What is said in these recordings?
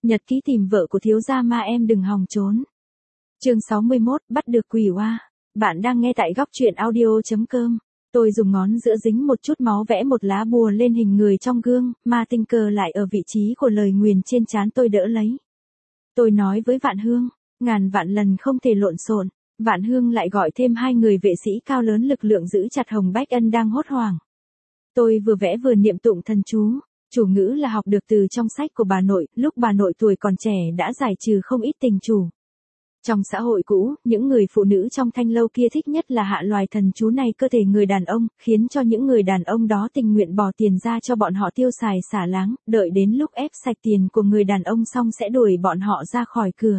Nhật ký tìm vợ của thiếu gia ma em đừng hòng trốn. Chương 61, bắt được quỷ oa. Bạn đang nghe tại góc truyện audio.com. Tôi dùng ngón giữa dính một chút máu vẽ một lá bùa lên hình người trong gương, ma tinh cờ lại ở vị trí của lời nguyền trên trán tôi đỡ lấy. Tôi nói với Vạn Hương, ngàn vạn lần không thể lộn xộn. Vạn Hương lại gọi thêm 2 người vệ sĩ cao lớn lực lượng giữ chặt Hồng Bách Ân đang hốt hoảng. Tôi vừa vẽ vừa niệm tụng thần chú. Chủ ngữ là học được từ trong sách của bà nội, lúc bà nội tuổi còn trẻ đã giải trừ không ít tình chủ. Trong xã hội cũ, những người phụ nữ trong thanh lâu kia thích nhất là hạ loài thần chú này cơ thể người đàn ông, khiến cho những người đàn ông đó tình nguyện bỏ tiền ra cho bọn họ tiêu xài xả láng, đợi đến lúc ép sạch tiền của người đàn ông xong sẽ đuổi bọn họ ra khỏi cửa.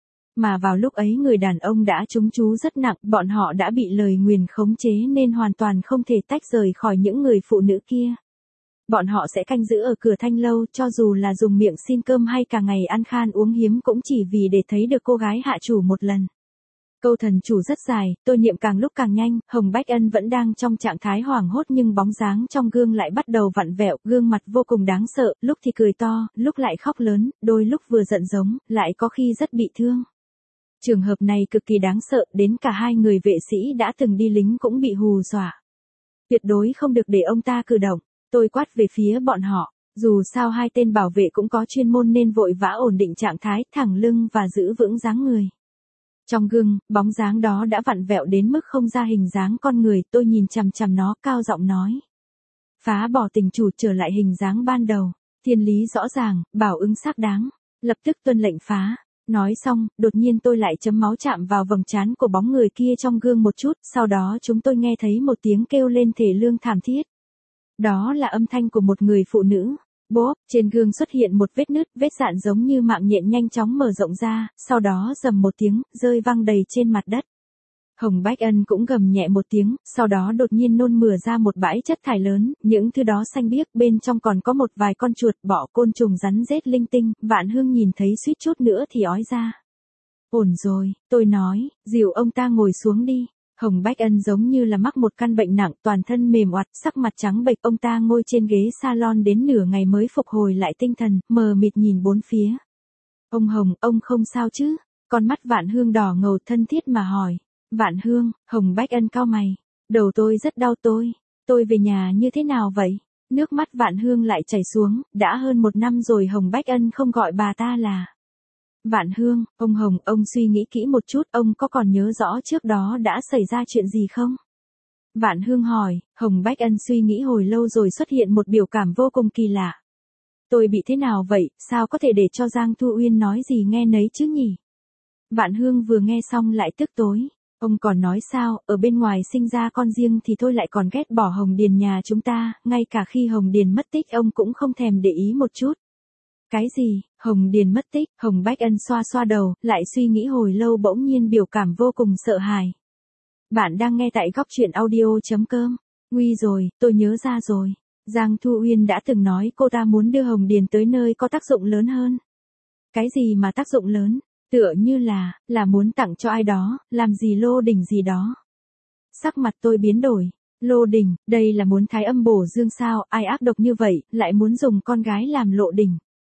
Mà vào lúc ấy người đàn ông đã trúng chú rất nặng, bọn họ đã bị lời nguyền khống chế nên hoàn toàn không thể tách rời khỏi những người phụ nữ kia. Bọn họ sẽ canh giữ ở cửa thanh lâu, cho dù là dùng miệng xin cơm hay cả ngày ăn khan uống hiếm cũng chỉ vì để thấy được cô gái hạ chủ một lần. Câu thần chủ rất dài, tôi niệm càng lúc càng nhanh, Hồng Bách Ân vẫn đang trong trạng thái hoảng hốt nhưng bóng dáng trong gương lại bắt đầu vặn vẹo, gương mặt vô cùng đáng sợ, lúc thì cười to, lúc lại khóc lớn, đôi lúc vừa giận giống, lại có khi rất bị thương. Trường hợp này cực kỳ đáng sợ, đến cả 2 người vệ sĩ đã từng đi lính cũng bị hù dọa. Tuyệt đối không được để ông ta cử động. Tôi quát về phía bọn họ, dù sao 2 tên bảo vệ cũng có chuyên môn nên vội vã ổn định trạng thái, thẳng lưng và giữ vững dáng người. Trong gương, bóng dáng đó đã vặn vẹo đến mức không ra hình dáng con người, tôi nhìn chằm chằm nó, cao giọng nói. Phá bỏ tình chủ trở lại hình dáng ban đầu, thiên lý rõ ràng, bảo ứng xác đáng, lập tức tuân lệnh phá. Nói xong, đột nhiên tôi lại chấm máu chạm vào vầng trán của bóng người kia trong gương một chút, sau đó chúng tôi nghe thấy một tiếng kêu lên thê lương thảm thiết. Đó là âm thanh của một người phụ nữ. Bốp, trên gương xuất hiện một vết nứt, vết dạn giống như mạng nhện nhanh chóng mở rộng ra, sau đó rầm một tiếng, rơi văng đầy trên mặt đất. Hồng Bách Ân cũng gầm nhẹ một tiếng, sau đó đột nhiên nôn mửa ra một bãi chất thải lớn, những thứ đó xanh biếc, bên trong còn có một vài con chuột, bọ, côn trùng rắn rết linh tinh, Vạn Hương nhìn thấy suýt chút nữa thì ói ra. Ổn rồi, tôi nói, dìu ông ta ngồi xuống đi. Hồng Bách Ân giống như là mắc một căn bệnh nặng, toàn thân mềm oặt, sắc mặt trắng bệch, ông ta ngồi trên ghế salon đến nửa ngày mới phục hồi lại tinh thần, mờ mịt nhìn bốn phía. Ông Hồng, ông không sao chứ? Con mắt Vạn Hương đỏ ngầu thân thiết mà hỏi. Vạn Hương, Hồng Bách Ân cau mày. Đầu tôi rất đau tôi về nhà như thế nào vậy? Nước mắt Vạn Hương lại chảy xuống, đã hơn 1 năm rồi Hồng Bách Ân không gọi bà ta là Vạn Hương. Ông Hồng, ông suy nghĩ kỹ một chút, ông có còn nhớ rõ trước đó đã xảy ra chuyện gì không? Vạn Hương hỏi. Hồng Bách Ân suy nghĩ hồi lâu rồi xuất hiện một biểu cảm vô cùng kỳ lạ. Tôi bị thế nào vậy, sao có thể để cho Giang Thu Uyên nói gì nghe nấy chứ nhỉ? Vạn Hương vừa nghe xong lại tức tối. Ông còn nói sao, ở bên ngoài sinh ra con riêng thì tôi lại còn ghét bỏ Hồng Điền nhà chúng ta, ngay cả khi Hồng Điền mất tích ông cũng không thèm để ý một chút. Cái gì, Hồng Điền mất tích? Hồng Bách Ân xoa xoa đầu, lại suy nghĩ hồi lâu bỗng nhiên biểu cảm vô cùng sợ hãi. Bạn đang nghe tại góc truyện audio.com. Nguy rồi, tôi nhớ ra rồi. Giang Thu Uyên đã từng nói cô ta muốn đưa Hồng Điền tới nơi có tác dụng lớn hơn. Cái gì mà tác dụng lớn? Tựa như là muốn tặng cho ai đó, làm gì lô đỉnh gì đó. Sắc mặt tôi biến đổi. Lô đỉnh, đây là muốn thái âm bổ dương sao, ai ác độc như vậy, lại muốn dùng con gái làm lộ đỉnh.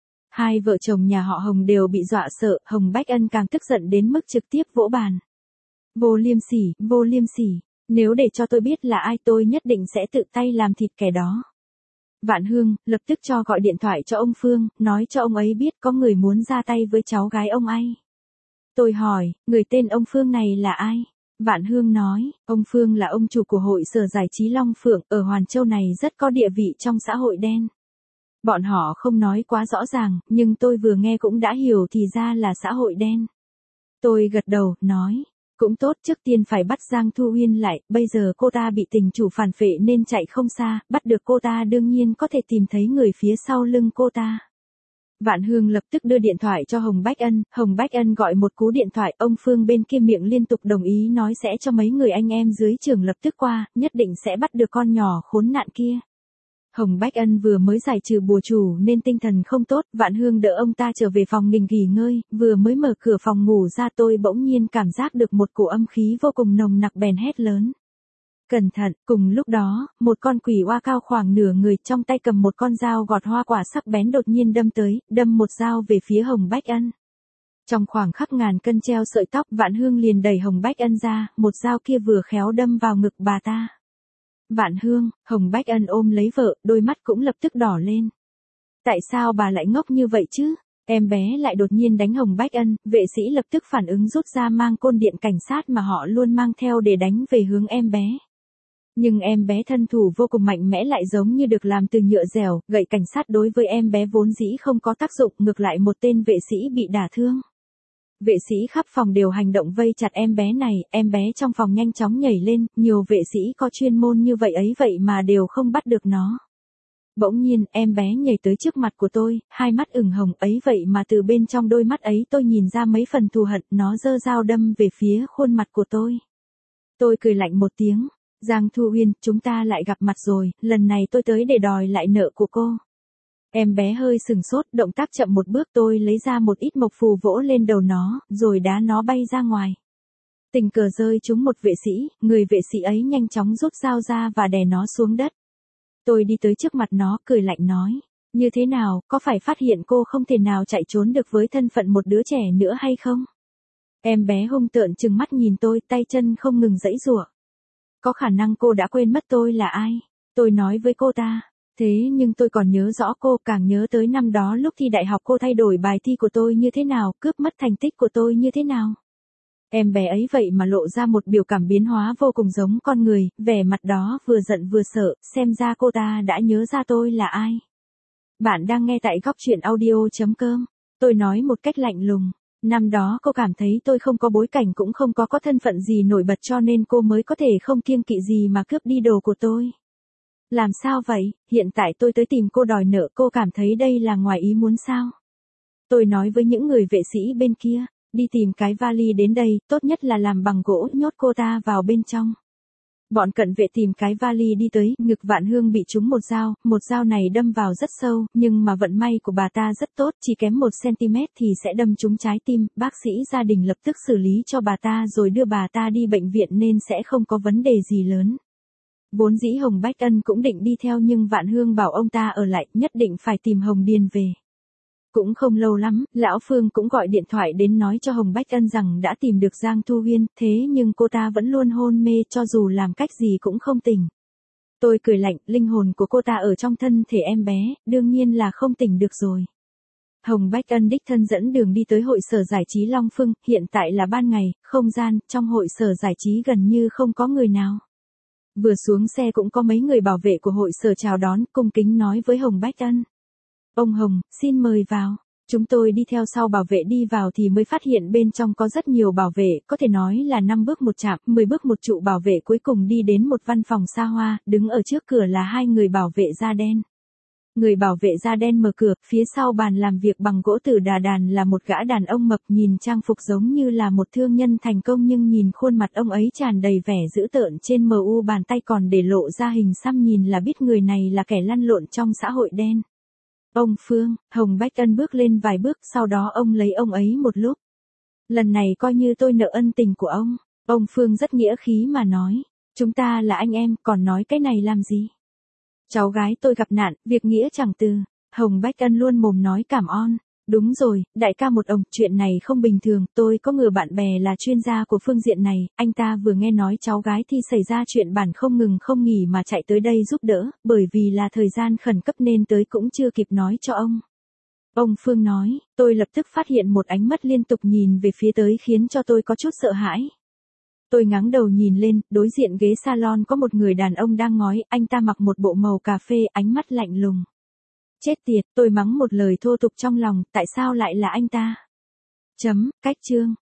2 vợ chồng nhà họ Hồng đều bị dọa sợ, Hồng Bách Ân càng tức giận đến mức trực tiếp vỗ bàn. Vô liêm sỉ, nếu để cho tôi biết là ai tôi nhất định sẽ tự tay làm thịt kẻ đó. Vạn Hương, lập tức cho gọi điện thoại cho ông Phương, nói cho ông ấy biết có người muốn ra tay với cháu gái ông ấy. Tôi hỏi, người tên ông Phương này là ai? Vạn Hương nói, ông Phương là ông chủ của hội sở giải trí Long Phượng, ở Hoàn Châu này rất có địa vị trong xã hội đen. Bọn họ không nói quá rõ ràng, nhưng tôi vừa nghe cũng đã hiểu thì ra là xã hội đen. Tôi gật đầu, nói, cũng tốt, trước tiên phải bắt Giang Thu Uyên lại, bây giờ cô ta bị tình chủ phản phệ nên chạy không xa, bắt được cô ta đương nhiên có thể tìm thấy người phía sau lưng cô ta. Vạn Hương lập tức đưa điện thoại cho Hồng Bách Ân gọi một cú điện thoại, ông Phương bên kia miệng liên tục đồng ý nói sẽ cho mấy người anh em dưới trường lập tức qua, nhất định sẽ bắt được con nhỏ khốn nạn kia. Hồng Bách Ân vừa mới giải trừ bùa chủ nên tinh thần không tốt, Vạn Hương đỡ ông ta trở về phòng nghỉ ngơi, vừa mới mở cửa phòng ngủ ra tôi bỗng nhiên cảm giác được một cổ âm khí vô cùng nồng nặc bèn hét lớn. Cẩn thận, cùng lúc đó, một con quỷ oa cao khoảng nửa người trong tay cầm một con dao gọt hoa quả sắc bén đột nhiên đâm tới, đâm một dao về phía Hồng Bách Ân. Trong khoảng khắc ngàn cân treo sợi tóc, Vạn Hương liền đẩy Hồng Bách Ân ra, một dao kia vừa khéo đâm vào ngực bà ta. Vạn Hương, Hồng Bách Ân ôm lấy vợ, đôi mắt cũng lập tức đỏ lên. Tại sao bà lại ngốc như vậy chứ? Em bé lại đột nhiên đánh Hồng Bách Ân, vệ sĩ lập tức phản ứng rút ra mang côn điện cảnh sát mà họ luôn mang theo để đánh về hướng em bé. Nhưng em bé thân thủ vô cùng mạnh mẽ lại giống như được làm từ nhựa dẻo, gậy cảnh sát đối với em bé vốn dĩ không có tác dụng, ngược lại một tên vệ sĩ bị đả thương. Vệ sĩ khắp phòng đều hành động vây chặt em bé này, em bé trong phòng nhanh chóng nhảy lên, nhiều vệ sĩ có chuyên môn như vậy ấy vậy mà đều không bắt được nó. Bỗng nhiên, em bé nhảy tới trước mặt của tôi, hai mắt ửng hồng ấy vậy mà từ bên trong đôi mắt ấy tôi nhìn ra mấy phần thù hận, nó giơ dao đâm về phía khuôn mặt của tôi. Tôi cười lạnh một tiếng, Giang Thu Uyên, chúng ta lại gặp mặt rồi, lần này tôi tới để đòi lại nợ của cô. Em bé hơi sừng sốt, động tác chậm một bước, tôi lấy ra một ít mộc phù vỗ lên đầu nó, rồi đá nó bay ra ngoài. Tình cờ rơi trúng một vệ sĩ, người vệ sĩ ấy nhanh chóng rút dao ra và đè nó xuống đất. Tôi đi tới trước mặt nó, cười lạnh nói, như thế nào, có phải phát hiện cô không thể nào chạy trốn được với thân phận một đứa trẻ nữa hay không? Em bé hung tợn trừng mắt nhìn tôi, tay chân không ngừng giãy giụa. Có khả năng cô đã quên mất tôi là ai? Tôi nói với cô ta. Thế nhưng tôi còn nhớ rõ cô, càng nhớ tới năm đó lúc thi đại học cô thay đổi bài thi của tôi như thế nào, cướp mất thành tích của tôi như thế nào. Em bé ấy vậy mà lộ ra một biểu cảm biến hóa vô cùng giống con người, vẻ mặt đó vừa giận vừa sợ, xem ra cô ta đã nhớ ra tôi là ai. Bạn đang nghe tại góc truyện audio.com. Tôi nói một cách lạnh lùng. Năm đó cô cảm thấy tôi không có bối cảnh cũng không có thân phận gì nổi bật cho nên cô mới có thể không kiêng kỵ gì mà cướp đi đồ của tôi. Làm sao vậy, hiện tại tôi tới tìm cô đòi nợ, cô cảm thấy đây là ngoài ý muốn sao? Tôi nói với những người vệ sĩ bên kia, đi tìm cái vali đến đây, tốt nhất là làm bằng gỗ, nhốt cô ta vào bên trong. Bọn cận vệ tìm cái vali đi tới, ngực Vạn Hương bị trúng một dao này đâm vào rất sâu, nhưng mà vận may của bà ta rất tốt, chỉ kém 1cm thì sẽ đâm trúng trái tim, bác sĩ gia đình lập tức xử lý cho bà ta rồi đưa bà ta đi bệnh viện nên sẽ không có vấn đề gì lớn. Vốn dĩ Hồng Bách Ân cũng định đi theo nhưng Vạn Hương bảo ông ta ở lại, nhất định phải tìm Hồng Điền về. Cũng không lâu lắm, Lão Phương cũng gọi điện thoại đến nói cho Hồng Bách Ân rằng đã tìm được Giang Thu Uyên, thế nhưng cô ta vẫn luôn hôn mê cho dù làm cách gì cũng không tỉnh. Tôi cười lạnh, linh hồn của cô ta ở trong thân thể em bé, đương nhiên là không tỉnh được rồi. Hồng Bách Ân đích thân dẫn đường đi tới hội sở giải trí Long Phương, hiện tại là ban ngày, không gian, trong hội sở giải trí gần như không có người nào. Vừa xuống xe cũng có mấy người bảo vệ của hội sở chào đón, cung kính nói với Hồng Bách Ân. Ông Hồng, xin mời vào. Chúng tôi đi theo sau bảo vệ đi vào thì mới phát hiện bên trong có rất nhiều bảo vệ, có thể nói là 5 bước một trạm, 10 bước một trụ bảo vệ, cuối cùng đi đến một văn phòng xa hoa, đứng ở trước cửa là hai người bảo vệ da đen. Người bảo vệ da đen mở cửa, phía sau bàn làm việc bằng gỗ tử đàn là một gã đàn ông mập, nhìn trang phục giống như là một thương nhân thành công nhưng nhìn khuôn mặt ông ấy tràn đầy vẻ dữ tợn, trên mu bàn tay còn để lộ ra hình xăm, nhìn là biết người này là kẻ lăn lộn trong xã hội đen. Ông Phương, Hồng Bách Ân bước lên vài bước, sau đó ông lấy ông ấy một lúc. Lần này coi như tôi nợ ân tình của ông. Ông Phương rất nghĩa khí mà nói, chúng ta là anh em, còn nói cái này làm gì? Cháu gái tôi gặp nạn, việc nghĩa chẳng từ. Hồng Bách Ân luôn mồm nói cảm ơn. Đúng rồi, đại ca một ông, chuyện này không bình thường, tôi có người bạn bè là chuyên gia của phương diện này, anh ta vừa nghe nói cháu gái thì xảy ra chuyện bản không ngừng không nghỉ mà chạy tới đây giúp đỡ, bởi vì là thời gian khẩn cấp nên tới cũng chưa kịp nói cho ông. Ông Phương nói, tôi lập tức phát hiện một ánh mắt liên tục nhìn về phía tới khiến cho tôi có chút sợ hãi. Tôi ngáng đầu nhìn lên, đối diện ghế salon có một người đàn ông đang ngói, anh ta mặc một bộ màu cà phê, ánh mắt lạnh lùng. Chết tiệt, tôi mắng một lời thô tục trong lòng, tại sao lại là anh ta? Cách chương.